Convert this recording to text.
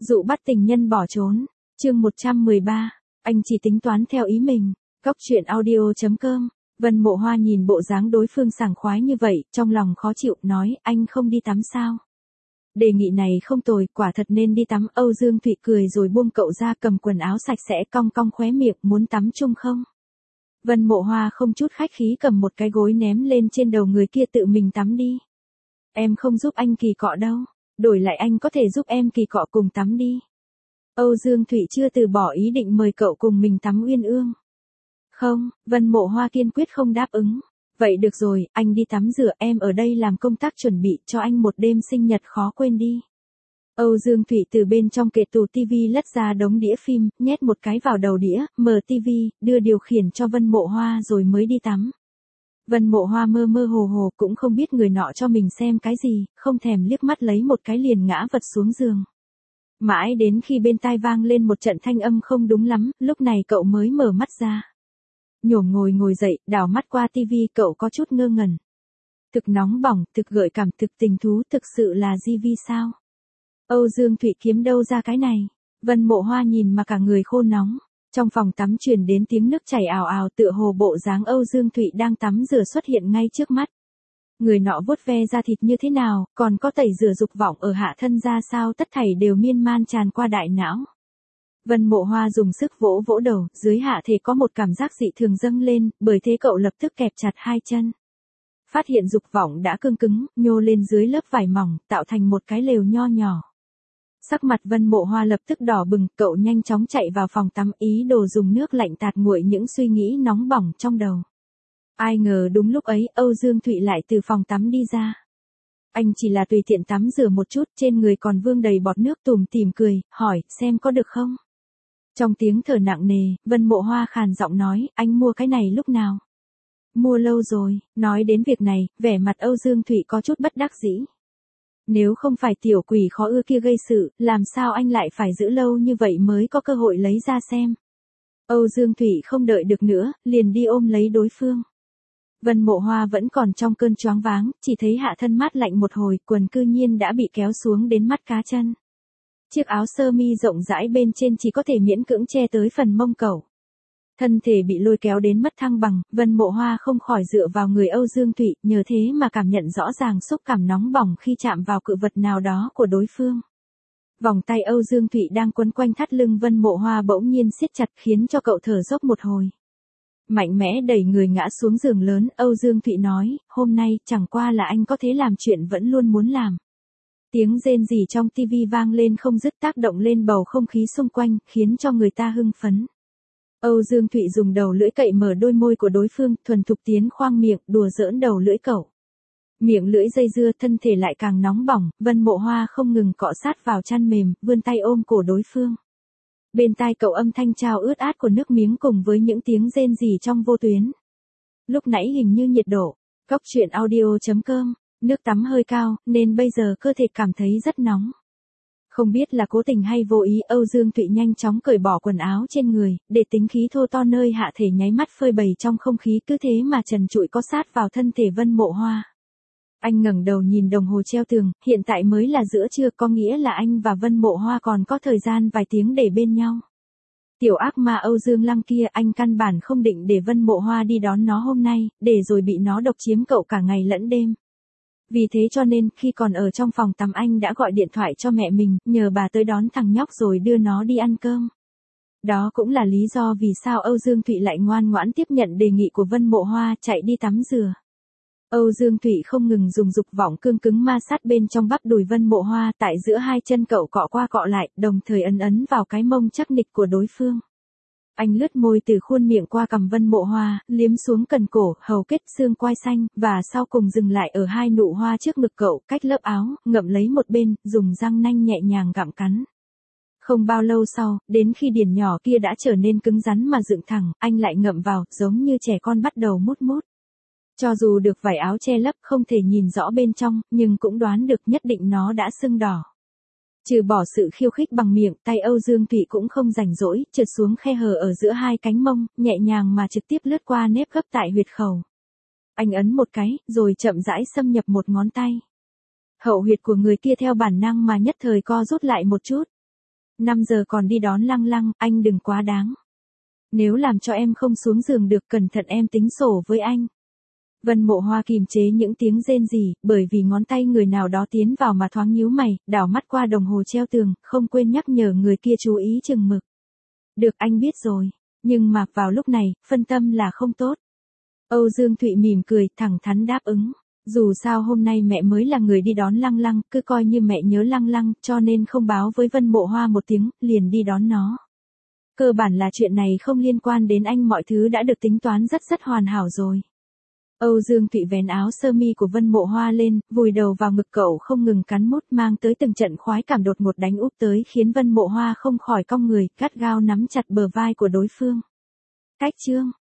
Dụ bắt tình nhân bỏ trốn. Chương 113. Anh chỉ tính toán theo ý mình. Góc truyện audio.com. Vân Mộ Hoa nhìn bộ dáng đối phương sảng khoái như vậy, trong lòng khó chịu, nói, anh không đi tắm sao? Đề nghị này không tồi, quả thật nên đi tắm. Âu Dương Thụy cười rồi buông cậu ra, cầm quần áo sạch sẽ, cong cong khóe miệng, muốn tắm chung không? Vân Mộ Hoa không chút khách khí cầm một cái gối ném lên trên đầu người kia, tự mình tắm đi. Em không giúp anh kỳ cọ đâu, đổi lại anh có thể giúp em kỳ cọ, cùng tắm đi. Âu Dương Thụy chưa từ bỏ ý định mời cậu cùng mình tắm uyên ương. Không, Vân Mộ Hoa kiên quyết không đáp ứng. Vậy được rồi, anh đi tắm rửa, em ở đây làm công tác chuẩn bị cho anh một đêm sinh nhật khó quên đi. Âu Dương Thụy từ bên trong kệ tủ tivi lất ra đống đĩa phim, nhét một cái vào đầu đĩa, mở tivi, đưa điều khiển cho Vân Mộ Hoa rồi mới đi tắm. Vân Mộ Hoa mơ mơ hồ hồ cũng không biết người nọ cho mình xem cái gì, không thèm liếc mắt lấy một cái liền ngã vật xuống giường. Mãi đến khi bên tai vang lên một trận thanh âm không đúng lắm, lúc này cậu mới mở mắt ra. Nhổm ngồi dậy, đảo mắt qua tivi, cậu có chút ngơ ngẩn. Thực nóng bỏng, thực gợi cảm, thực tình thú, thực sự là GV sao? Âu Dương Thụy kiếm đâu ra cái này? Vân Mộ Hoa nhìn mà cả người khô nóng. Trong phòng tắm truyền đến tiếng nước chảy ào ào, tựa hồ bộ dáng Âu Dương Thụy đang tắm rửa xuất hiện ngay trước mắt. Người nọ vuốt ve da thịt như thế nào, còn có tẩy rửa dục vọng ở hạ thân ra sao, tất thảy đều miên man tràn qua đại não. Vân Mộ Hoa dùng sức vỗ vỗ đầu, dưới hạ thể có một cảm giác dị thường dâng lên, bởi thế cậu lập tức kẹp chặt hai chân. Phát hiện dục vọng đã cương cứng, nhô lên dưới lớp vải mỏng, tạo thành một cái lều nho nhỏ. Sắc mặt Vân Mộ Hoa lập tức đỏ bừng, cậu nhanh chóng chạy vào phòng tắm, ý đồ dùng nước lạnh tạt nguội những suy nghĩ nóng bỏng trong đầu. Ai ngờ đúng lúc ấy, Âu Dương Thụy lại từ phòng tắm đi ra. Anh chỉ là tùy tiện tắm rửa một chút, trên người còn vương đầy bọt nước, tủm tỉm cười, hỏi, xem có được không? Trong tiếng thở nặng nề, Vân Mộ Hoa khàn giọng nói, anh mua cái này lúc nào? Mua lâu rồi. Nói đến việc này, vẻ mặt Âu Dương Thụy có chút bất đắc dĩ. Nếu không phải tiểu quỷ khó ưa kia gây sự, làm sao anh lại phải giữ lâu như vậy mới có cơ hội lấy ra xem? Âu Dương Thụy không đợi được nữa, liền đi ôm lấy đối phương. Vân Mộ Hoa vẫn còn trong cơn choáng váng, chỉ thấy hạ thân mát lạnh một hồi, quần cư nhiên đã bị kéo xuống đến mắt cá chân. Chiếc áo sơ mi rộng rãi bên trên chỉ có thể miễn cưỡng che tới phần mông cậu. Thân thể bị lôi kéo đến mất thăng bằng, Vân Mộ Hoa không khỏi dựa vào người Âu Dương Thụy, nhờ thế mà cảm nhận rõ ràng xúc cảm nóng bỏng khi chạm vào cự vật nào đó của đối phương. Vòng tay Âu Dương Thụy đang quấn quanh thắt lưng Vân Mộ Hoa bỗng nhiên siết chặt, khiến cho cậu thở dốc một hồi. Mạnh mẽ đẩy người ngã xuống giường lớn, Âu Dương Thụy nói, hôm nay chẳng qua là anh có thể làm chuyện vẫn luôn muốn làm. Tiếng rên rỉ trong tivi vang lên không dứt, tác động lên bầu không khí xung quanh, khiến cho người ta hưng phấn. Âu Dương Thụy dùng đầu lưỡi cậy mở đôi môi của đối phương, thuần thục tiến khoang miệng, đùa giỡn đầu lưỡi cậu. Miệng lưỡi dây dưa, thân thể lại càng nóng bỏng, Vân Mộ Hoa không ngừng cọ sát vào chăn mềm, vươn tay ôm cổ đối phương. Bên tai cậu âm thanh trao ướt át của nước miếng cùng với những tiếng rên rỉ trong vô tuyến. Lúc nãy hình như nhiệt độ. Góc truyện audio.com. Nước tắm hơi cao, nên bây giờ cơ thể cảm thấy rất nóng. Không biết là cố tình hay vô ý, Âu Dương Thụy nhanh chóng cởi bỏ quần áo trên người, để tính khí thô to nơi hạ thể nháy mắt phơi bày trong không khí, cứ thế mà trần trụi có sát vào thân thể Vân Mộ Hoa. Anh ngẩng đầu nhìn đồng hồ treo tường, hiện tại mới là giữa trưa, có nghĩa là anh và Vân Mộ Hoa còn có thời gian vài tiếng để bên nhau. Tiểu ác ma Âu Dương Lăng kia, anh căn bản không định để Vân Mộ Hoa đi đón nó hôm nay, để rồi bị nó độc chiếm cậu cả ngày lẫn đêm. Vì thế cho nên, khi còn ở trong phòng tắm anh đã gọi điện thoại cho mẹ mình, nhờ bà tới đón thằng nhóc rồi đưa nó đi ăn cơm. Đó cũng là lý do vì sao Âu Dương Thụy lại ngoan ngoãn tiếp nhận đề nghị của Vân Mộ Hoa, chạy đi tắm rửa. Âu Dương Thụy không ngừng dùng dục vọng cương cứng ma sát bên trong bắp đùi Vân Mộ Hoa, tại giữa hai chân cậu cọ qua cọ lại, đồng thời ấn vào cái mông chắc nịch của đối phương. Anh lướt môi từ khuôn miệng qua cằm Vân Mộ Hoa, liếm xuống cần cổ, hầu kết, xương quai xanh, và sau cùng dừng lại ở hai nụ hoa trước ngực cậu, cách lớp áo, ngậm lấy một bên, dùng răng nanh nhẹ nhàng gặm cắn. Không bao lâu sau, đến khi điển nhỏ kia đã trở nên cứng rắn mà dựng thẳng, anh lại ngậm vào, giống như trẻ con bắt đầu mút mút. Cho dù được vải áo che lấp không thể nhìn rõ bên trong, nhưng cũng đoán được nhất định nó đã sưng đỏ. Trừ bỏ sự khiêu khích bằng miệng, tay Âu Dương Thụy cũng không rảnh rỗi, trượt xuống khe hở ở giữa hai cánh mông, nhẹ nhàng mà trực tiếp lướt qua nếp gấp tại huyệt khẩu. Anh ấn một cái, rồi chậm rãi xâm nhập một ngón tay. Hậu huyệt của người kia theo bản năng mà nhất thời co rút lại một chút. 5 giờ còn đi đón Lăng Lăng, anh đừng quá đáng. Nếu làm cho em không xuống giường được cẩn thận em tính sổ với anh. Vân Mộ Hoa kìm chế những tiếng rên rỉ, bởi vì ngón tay người nào đó tiến vào mà thoáng nhíu mày, đảo mắt qua đồng hồ treo tường, không quên nhắc nhở người kia chú ý chừng mực. Được anh biết rồi, nhưng mà vào lúc này, phân tâm là không tốt. Âu Dương Thụy mỉm cười, thẳng thắn đáp ứng. Dù sao hôm nay mẹ mới là người đi đón Lăng Lăng, cứ coi như mẹ nhớ Lăng Lăng, cho nên không báo với Vân Mộ Hoa một tiếng, liền đi đón nó. Cơ bản là chuyện này không liên quan đến anh, mọi thứ đã được tính toán rất hoàn hảo rồi. Âu Dương Thụy vén áo sơ mi của Vân Mộ Hoa lên, vùi đầu vào ngực cậu không ngừng cắn mút, mang tới từng trận khoái cảm đột ngột đánh úp tới khiến Vân Mộ Hoa không khỏi cong người, gắt gao nắm chặt bờ vai của đối phương. Cách chương